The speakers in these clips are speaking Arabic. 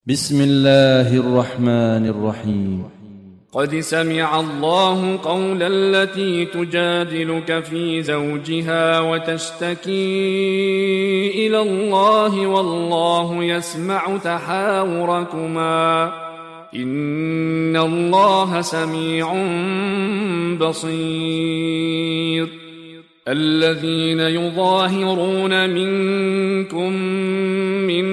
بسم الله الرحمن الرحيم. قد سمع الله قول التي تجادلك في زوجها وتشتكي إلى الله والله يسمع تحاوركما إن الله سميع بصير. الذين يظاهرون منكم من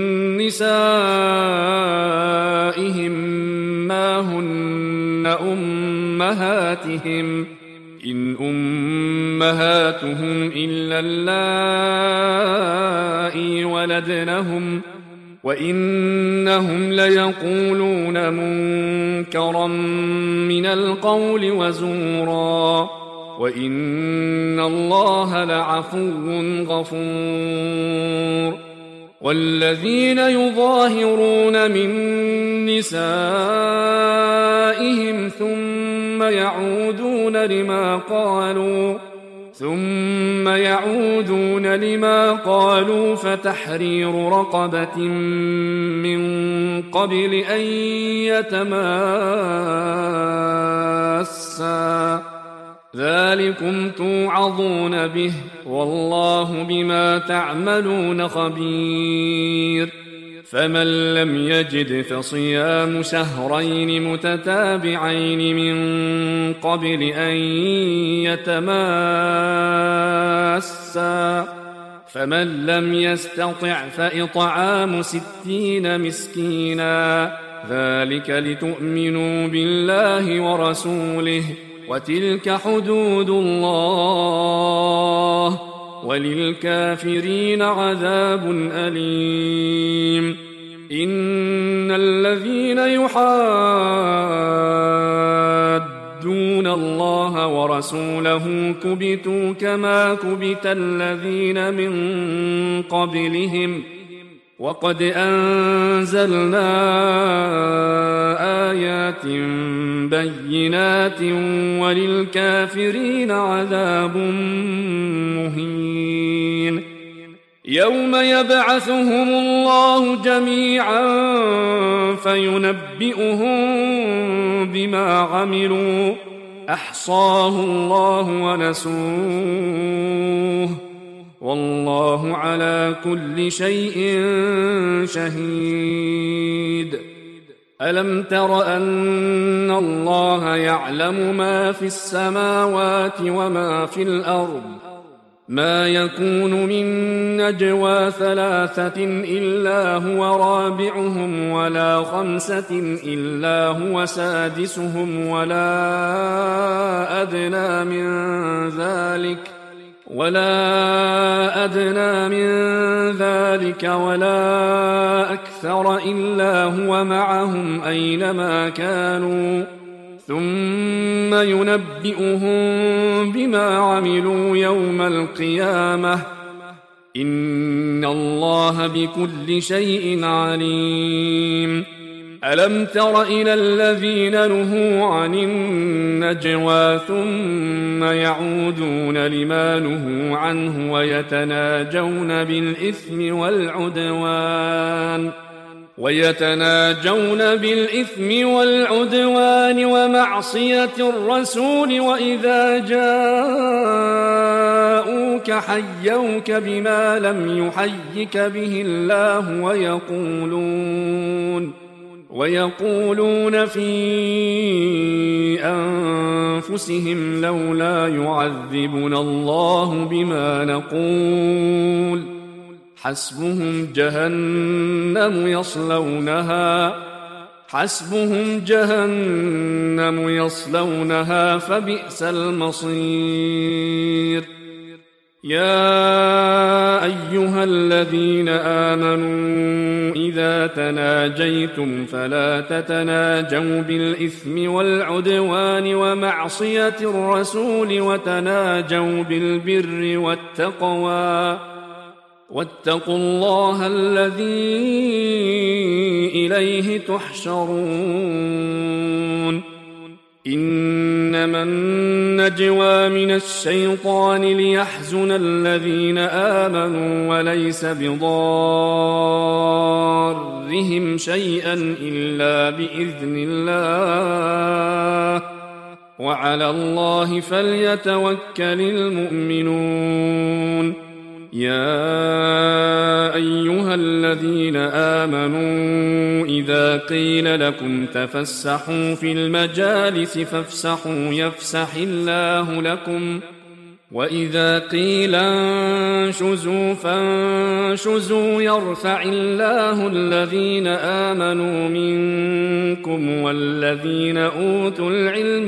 نسائهم ما هن أمهاتهم إن أمهاتهم إلا اللائي ولدنهم وإنهم ليقولون منكرا من القول وزورا وإن الله لعفو غفور. والذين يظاهرون من نسائهم ثم يعودون لما قالوا فتحرير رقبة من قبل أن يتماسا ذلكم توعظون به والله بما تعملون خبير. فمن لم يجد فصيام شهرين متتابعين من قبل أن يتماسا فمن لم يستطع فإطعام 60 مسكينا ذلك لتؤمنوا بالله ورسوله وتلك حدود الله وللكافرين عذاب أليم. إن الذين يحادون الله ورسوله كبتوا كما كبت الذين من قبلهم وقد أنزلنا آيات بينات وللكافرين عذاب مهين. يوم يبعثهم الله جميعا فينبئهم بما عملوا أحصاه الله ونسوه والله على كل شيء شهيد. ألم تر أن الله يعلم ما في السماوات وما في الأرض ما يكون من نجوى 3 إلا هو رابعهم ولا 5 إلا هو سادسهم ولا أدنى من ذلك ولا أكثر إلا هو معهم أينما كانوا ثم ينبئهم بما عملوا يوم القيامة إن الله بكل شيء عليم. ألم تر إلى الذين نهوا عن النجوى ثم يعودون لما نهوا عنه ويتناجون بالإثم والعدوان ومعصية الرسول وإذا جاءوك حيوك بما لم يحيك به الله ويقولون في أنفسهم لولا يعذبنا الله بما نقول حسبهم جهنم يصلونها فبئس المصير. يا أيها الذين آمنوا إذا تناجيتم فلا تتناجوا بالإثم والعدوان ومعصية الرسول وتناجوا بالبر والتقوى واتقوا الله الذي إليه تحشرون. إنما النجوى من الشيطان ليحزن الذين آمنوا وليس بضار ربهم شيئا إلا بإذن الله وعلى الله فليتوكل المؤمنون يا أيها الذين آمنوا إذا قيل لكم تفسحوا في المجالس فافسحوا يفسح الله لكم وإذا قيل انشزوا فانشزوا يرفع الله الذين آمنوا منكم والذين أوتوا العلم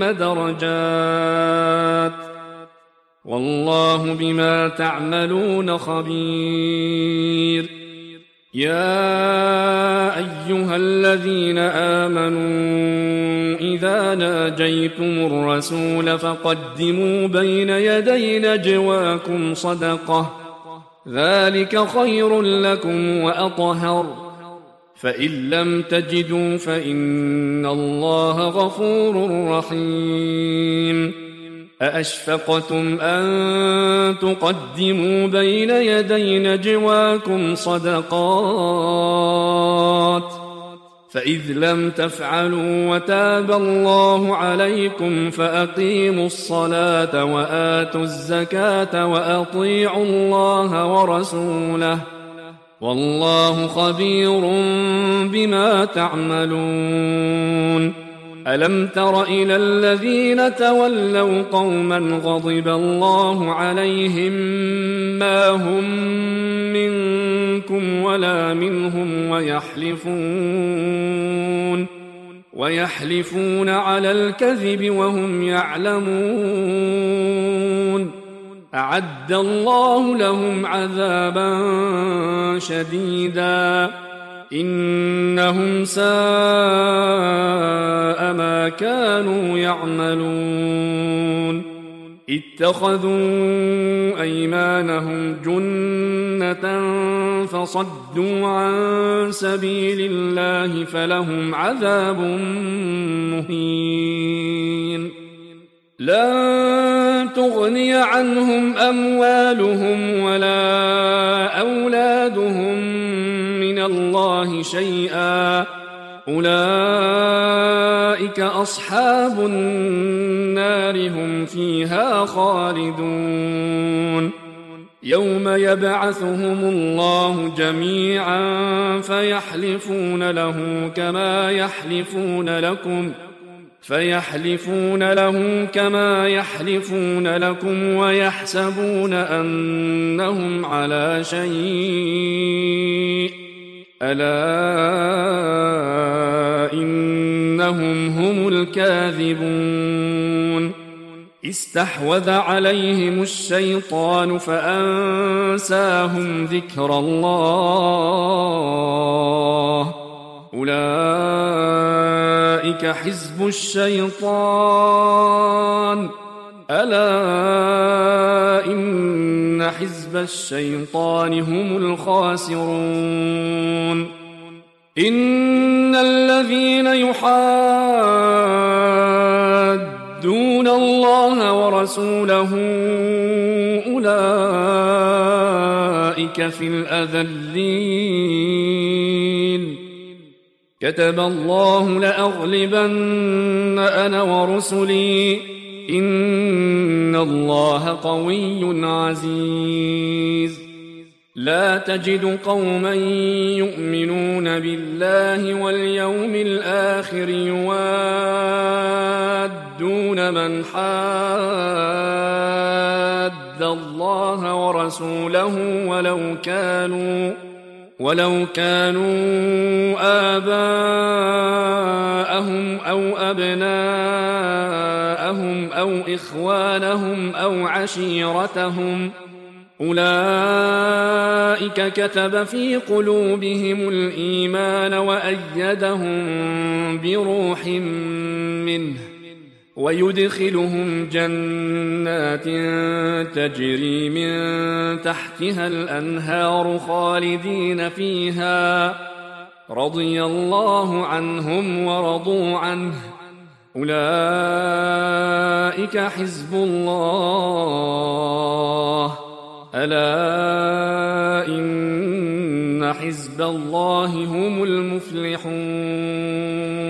درجات والله بما تعملون خبير يا أيها الذين آمنوا إذا ناجيتم الرسول فقدموا بين يدي نجواكم صدقة ذلك خير لكم وأطهر فإن لم تجدوا فإن الله غفور رحيم أأشفقتم أن تقدموا بين يدي نجواكم صدقات فإذ لم تفعلوا وتاب الله عليكم فأقيموا الصلاة وآتوا الزكاة وأطيعوا الله ورسوله والله خبير بما تعملون ألم تر إلى الذين تولوا قوما غضب الله عليهم ما هم منكم ولا منهم ويحلفون على الكذب وهم يعلمون أعد الله لهم عذابا شديدا إنهم ساء ما كانوا يعملون اتخذوا أيمانهم جنة فصدوا عن سبيل الله فلهم عذاب مهين لن تغني عنهم أموالهم ولا أولادهم من الله شيئا أولئك أصحاب النار هم فيها خالدون يوم يبعثهم الله جميعا فيحلفون له كما يحلفون لكم ويحسبون أنهم على شيء ألا إنهم هم الكاذبون استحوذ عليهم الشيطان فأنساهم ذكر الله أولئك حزب الشيطان ألا إن حزب الشيطان هم الخاسرون إن الذين يحادون الله ورسوله أولئك في الأذلين كتب الله لأغلبن أنا ورسلي إن الله قوي عزيز لا تجد قوما يؤمنون بالله واليوم الآخر يوادون من حاد الله ورسوله ولو كانوا آباءهم أو أبناءهم أو إخوانهم أو عشيرتهم أولئك كتب في قلوبهم الإيمان وأيدهم بروح منه ويدخلهم جنات تجري من تحتها الأنهار خالدين فيها رضي الله عنهم ورضوا عنه أولئك حزب الله ألا إن حزب وحزب الله هم المفلحون.